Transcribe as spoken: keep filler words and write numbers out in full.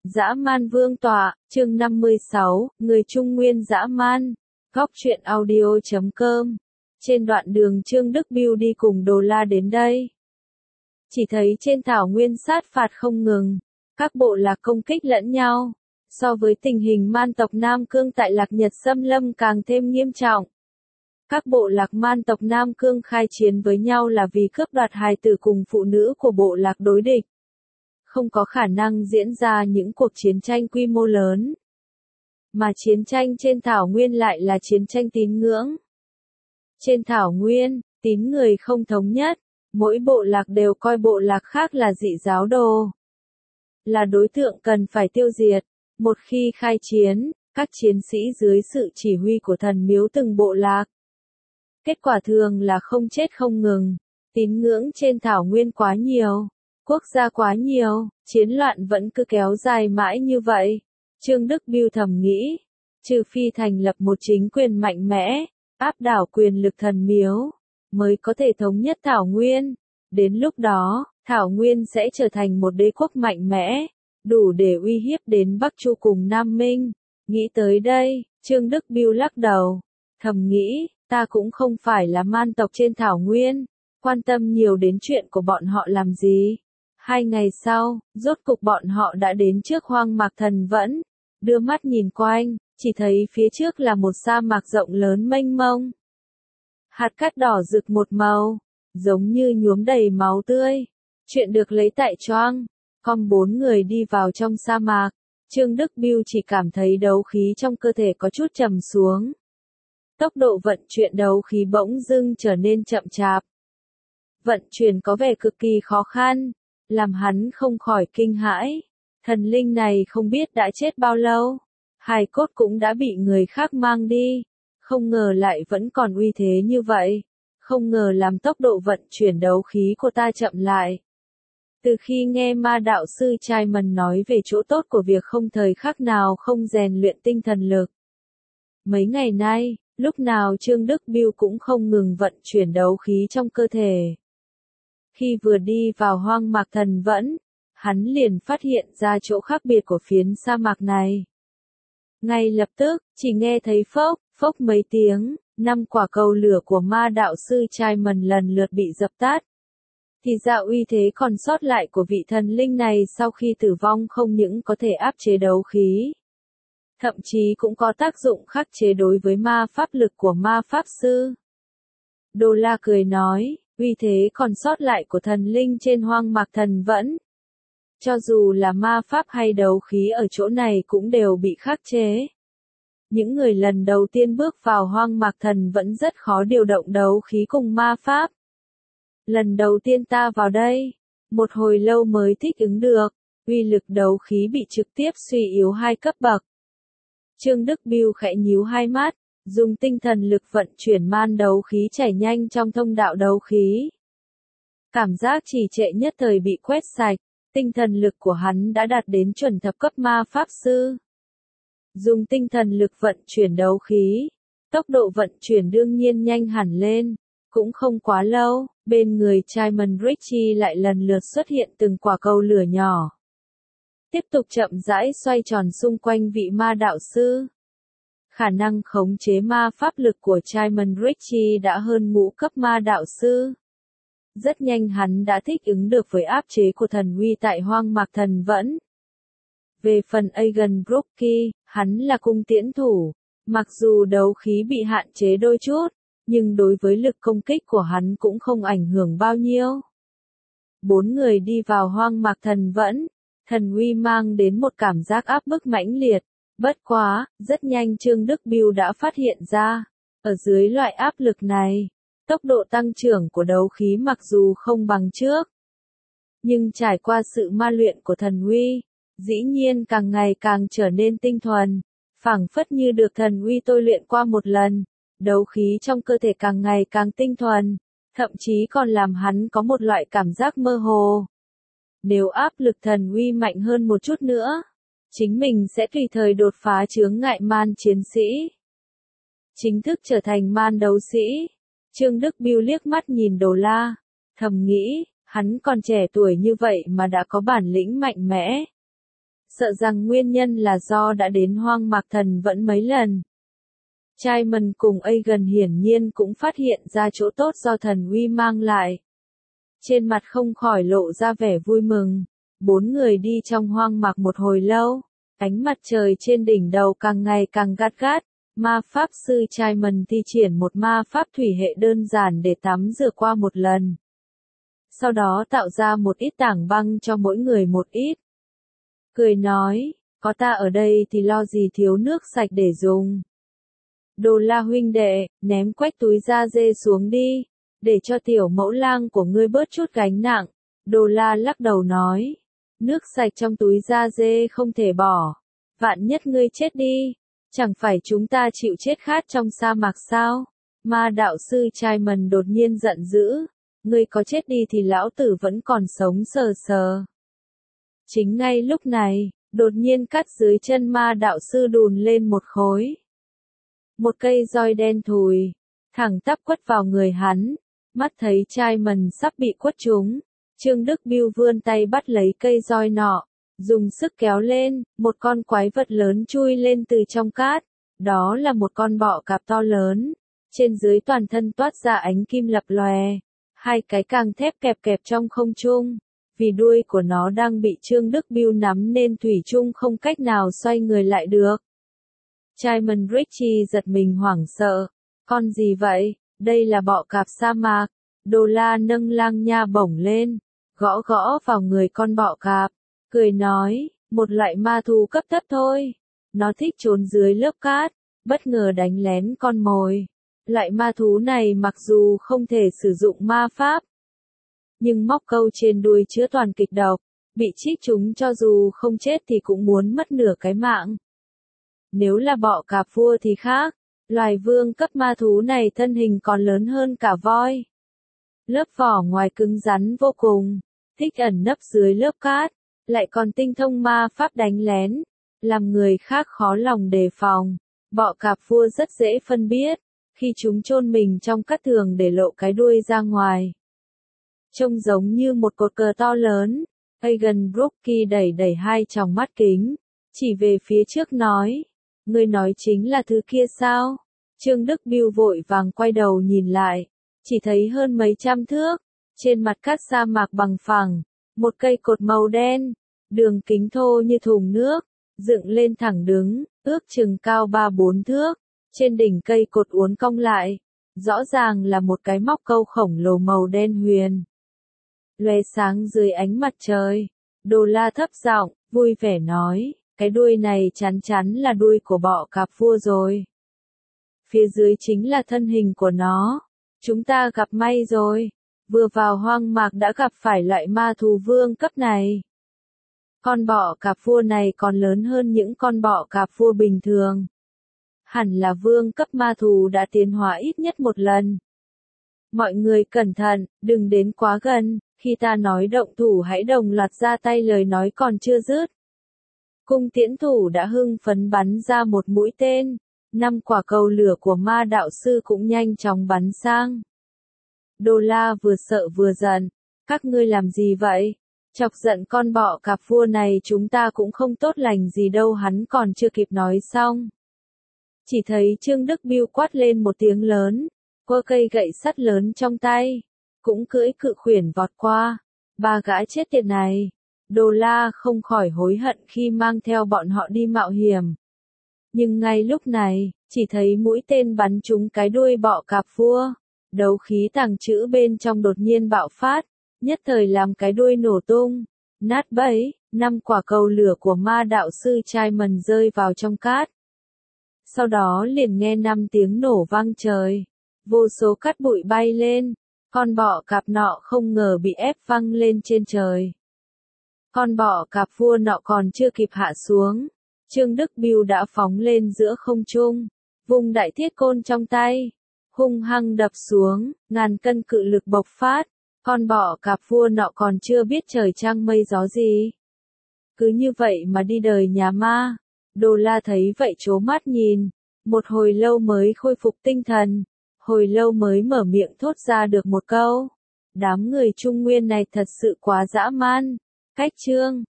Dã man vương tọa, chương năm mươi sáu, người Trung Nguyên dã man. Góc truyện audio chấm com. Trên đoạn đường Trương Đức Bưu đi cùng Đồ La đến đây. Chỉ thấy trên thảo nguyên sát phạt không ngừng, các bộ lạc công kích lẫn nhau. So với tình hình man tộc Nam Cương tại Lạc Nhật xâm lâm càng thêm nghiêm trọng. Các bộ lạc man tộc Nam Cương khai chiến với nhau là vì cướp đoạt hài tử cùng phụ nữ của bộ lạc đối địch. Không có khả năng diễn ra những cuộc chiến tranh quy mô lớn. Mà chiến tranh trên thảo nguyên lại là chiến tranh tín ngưỡng. Trên thảo nguyên, tín người không thống nhất, mỗi bộ lạc đều coi bộ lạc khác là dị giáo đồ. Là đối tượng cần phải tiêu diệt. Một khi khai chiến, các chiến sĩ dưới sự chỉ huy của thần miếu từng bộ lạc. Kết quả thường là không chết không ngừng, tín ngưỡng trên thảo nguyên quá nhiều. Quốc gia quá nhiều, chiến loạn vẫn cứ kéo dài mãi như vậy. Trương Đức Bưu thầm nghĩ, trừ phi thành lập một chính quyền mạnh mẽ, áp đảo quyền lực thần miếu, mới có thể thống nhất Thảo Nguyên. Đến lúc đó, Thảo Nguyên sẽ trở thành một đế quốc mạnh mẽ, đủ để uy hiếp đến Bắc Chu cùng Nam Minh. Nghĩ tới đây, Trương Đức Bưu lắc đầu, thầm nghĩ, ta cũng không phải là man tộc trên Thảo Nguyên, quan tâm nhiều đến chuyện của bọn họ làm gì. Hai ngày sau, rốt cục bọn họ đã đến trước hoang mạc thần vẫn, đưa mắt nhìn quanh, chỉ thấy phía trước là một sa mạc rộng lớn mênh mông. Hạt cát đỏ rực một màu, giống như nhuốm đầy máu tươi. Chuyện được lấy tại Choang. Com bốn người đi vào trong sa mạc, Trương Đức Bưu chỉ cảm thấy đấu khí trong cơ thể có chút trầm xuống. Tốc độ vận chuyển đấu khí bỗng dưng trở nên chậm chạp. Vận chuyển có vẻ cực kỳ khó khăn, làm hắn không khỏi kinh hãi. Thần linh này không biết đã chết bao lâu, hài cốt cũng đã bị người khác mang đi, không ngờ lại vẫn còn uy thế như vậy, không ngờ làm tốc độ vận chuyển đấu khí của ta chậm lại. Từ khi nghe ma đạo sư Trai Mần nói về chỗ tốt của việc không thời khắc nào không rèn luyện tinh thần lực. Mấy ngày nay, lúc nào Trương Đức Bưu cũng không ngừng vận chuyển đấu khí trong cơ thể. Khi vừa đi vào hoang mạc thần vẫn, hắn liền phát hiện ra chỗ khác biệt của phiến sa mạc này. Ngay lập tức, chỉ nghe thấy phốc, phốc mấy tiếng, năm quả cầu lửa của ma đạo sư Trai Mần lần lượt bị dập tắt. Thì ra uy thế còn sót lại của vị thần linh này sau khi tử vong không những có thể áp chế đấu khí, thậm chí cũng có tác dụng khắc chế đối với ma pháp lực của ma pháp sư. Đồ La cười nói, uy thế còn sót lại của thần linh trên hoang mạc thần vẫn, cho dù là ma pháp hay đấu khí ở chỗ này cũng đều bị khắc chế. Những người lần đầu tiên bước vào hoang mạc thần vẫn rất khó điều động đấu khí cùng ma pháp. Lần đầu tiên ta vào đây, một hồi lâu mới thích ứng được, uy lực đấu khí bị trực tiếp suy yếu hai cấp bậc. Trương Đức Bưu khẽ nhíu hai mắt, dùng tinh thần lực vận chuyển man đấu khí chảy nhanh trong thông đạo đấu khí. Cảm giác trì trệ nhất thời bị quét sạch, tinh thần lực của hắn đã đạt đến chuẩn thập cấp ma pháp sư. Dùng tinh thần lực vận chuyển đấu khí, tốc độ vận chuyển đương nhiên nhanh hẳn lên, cũng không quá lâu, bên người Simon Ritchie lại lần lượt xuất hiện từng quả cầu lửa nhỏ. Tiếp tục chậm rãi xoay tròn xung quanh vị ma đạo sư. Khả năng khống chế ma pháp lực của Simon Ritchie đã hơn ngũ cấp ma đạo sư. Rất nhanh hắn đã thích ứng được với áp chế của thần uy tại hoang mạc thần vẫn. Về phần Aegon Brookie, hắn là cung tiễn thủ, mặc dù đấu khí bị hạn chế đôi chút, nhưng đối với lực công kích của hắn cũng không ảnh hưởng bao nhiêu. Bốn người đi vào hoang mạc thần vẫn, thần uy mang đến một cảm giác áp bức mãnh liệt, bất quá, rất nhanh Trương Đức Bưu đã phát hiện ra, ở dưới loại áp lực này, tốc độ tăng trưởng của đấu khí mặc dù không bằng trước, nhưng trải qua sự ma luyện của thần uy, dĩ nhiên càng ngày càng trở nên tinh thuần, phảng phất như được thần uy tôi luyện qua một lần, đấu khí trong cơ thể càng ngày càng tinh thuần, thậm chí còn làm hắn có một loại cảm giác mơ hồ. Nếu áp lực thần uy mạnh hơn một chút nữa, chính mình sẽ tùy thời đột phá chướng ngại man chiến sĩ, chính thức trở thành man đấu sĩ. Trương Đức Bưu liếc mắt nhìn Đồ La, thầm nghĩ, hắn còn trẻ tuổi như vậy mà đã có bản lĩnh mạnh mẽ. sợ rằng nguyên nhân là do đã đến Hoang Mạc Thần Vẫn mấy lần. Simon cùng Aegon hiển nhiên cũng phát hiện ra chỗ tốt do thần uy mang lại. Trên mặt không khỏi lộ ra vẻ vui mừng. Bốn người đi trong hoang mạc một hồi lâu. Ánh mặt trời trên đỉnh đầu càng ngày càng gắt gắt. Ma pháp sư Simon thi triển một ma pháp thủy hệ đơn giản để tắm rửa qua một lần. Sau đó tạo ra một ít tảng băng cho mỗi người một ít. Cười nói, có ta ở đây thì lo gì thiếu nước sạch để dùng. Đồ La huynh đệ, ném quách túi da dê xuống đi, để cho tiểu mẫu lang của ngươi bớt chút gánh nặng. Đồ La lắc đầu nói, nước sạch trong túi da dê không thể bỏ. Vạn nhất ngươi chết đi, chẳng phải chúng ta chịu chết khát trong sa mạc sao? Ma đạo sư Simon đột nhiên giận dữ, ngươi có chết đi thì lão tử vẫn còn sống sờ sờ. Chính ngay lúc này, đột nhiên cắt dưới chân ma đạo sư đùn lên một khối. Một cây roi đen thùi, thẳng tắp quất vào người hắn, mắt thấy Simon sắp bị quất trúng. Trương Đức Biêu vươn tay bắt lấy cây roi nọ, dùng sức kéo lên, một con quái vật lớn chui lên từ trong cát. Đó là một con bọ cạp to lớn, trên dưới toàn thân toát ra ánh kim lập lòe, hai cái càng thép kẹp kẹp trong không trung. Vì đuôi của nó đang bị Trương Đức Biêu nắm nên thủy chung không cách nào xoay người lại được. Simon Ritchie giật mình hoảng sợ. Con gì vậy? Đây là bọ cạp sa mạc. Đồ La nâng lang nha bổng lên, gõ gõ vào người con bọ cạp, cười nói, một loại ma thú cấp thấp thôi. Nó thích trốn dưới lớp cát, bất ngờ đánh lén con mồi. Loại ma thú này mặc dù không thể sử dụng ma pháp, nhưng móc câu trên đuôi chứa toàn kịch độc, bị chích chúng cho dù không chết thì cũng muốn mất nửa cái mạng. Nếu là bọ cạp vua thì khác, loài vương cấp ma thú này thân hình còn lớn hơn cả voi. Lớp vỏ ngoài cứng rắn vô cùng, thích ẩn nấp dưới lớp cát, lại còn tinh thông ma pháp đánh lén, làm người khác khó lòng đề phòng. Bọ cạp vua rất dễ phân biết, khi chúng chôn mình trong cát tường để lộ cái đuôi ra ngoài. Trông giống như một cột cờ to lớn. Aegon Brookie đẩy đẩy hai tròng mắt kính, chỉ về phía trước nói, ngươi nói chính là thứ kia sao? Trương Đức Biêu vội vàng quay đầu nhìn lại, chỉ thấy hơn mấy trăm thước, trên mặt cát sa mạc bằng phẳng, một cây cột màu đen, đường kính thô như thùng nước, dựng lên thẳng đứng, ước chừng cao ba bốn thước, trên đỉnh cây cột uốn cong lại, rõ ràng là một cái móc câu khổng lồ màu đen huyền. Lóe sáng dưới ánh mặt trời, Đồ La thấp giọng, vui vẻ nói, cái đuôi này chắn chắn là đuôi của bọ cạp vua rồi. Phía dưới chính là thân hình của nó. Chúng ta gặp may rồi, vừa vào hoang mạc đã gặp phải loại ma thú vương cấp này. Con bọ cạp vua này còn lớn hơn những con bọ cạp vua bình thường. Hẳn là vương cấp ma thú đã tiến hóa ít nhất một lần. Mọi người cẩn thận, đừng đến quá gần, khi ta nói động thủ hãy đồng loạt ra tay, lời nói còn chưa dứt. Cung tiễn thủ đã hưng phấn bắn ra một mũi tên, năm quả cầu lửa của ma đạo sư cũng nhanh chóng bắn sang. Đồ La vừa sợ vừa giận, các ngươi làm gì vậy? Chọc giận con bọ cạp vua này chúng ta cũng không tốt lành gì đâu. Hắn còn chưa kịp nói xong, chỉ thấy Trương Đức Biêu quát lên một tiếng lớn, quơ cây gậy sắt lớn trong tay, cũng cưỡi cự khuyển vọt qua. Ba gã chết tiệt này. Đồ La không khỏi hối hận khi mang theo bọn họ đi mạo hiểm. Nhưng ngay lúc này, chỉ thấy mũi tên bắn trúng cái đuôi bọ cạp vua. Đấu khí tàng trữ bên trong đột nhiên bạo phát, nhất thời làm cái đuôi nổ tung, nát bấy. Năm quả cầu lửa của ma đạo sư Simon rơi vào trong cát. Sau đó liền nghe năm tiếng nổ vang trời, vô số cát bụi bay lên, con bọ cạp nọ không ngờ bị ép văng lên trên trời. Con bọ cạp vua nọ còn chưa kịp hạ xuống, Trương Đức Biêu đã phóng lên giữa không trung, vùng đại thiết côn trong tay, hung hăng đập xuống, ngàn cân cự lực bộc phát. Con bọ cạp vua nọ còn chưa biết trời trăng mây gió gì, cứ như vậy mà đi đời nhà ma. Đồ La thấy vậy trố mắt nhìn, một hồi lâu mới khôi phục tinh thần, hồi lâu mới mở miệng thốt ra được một câu, đám người Trung Nguyên này thật sự quá dã man. Cách chương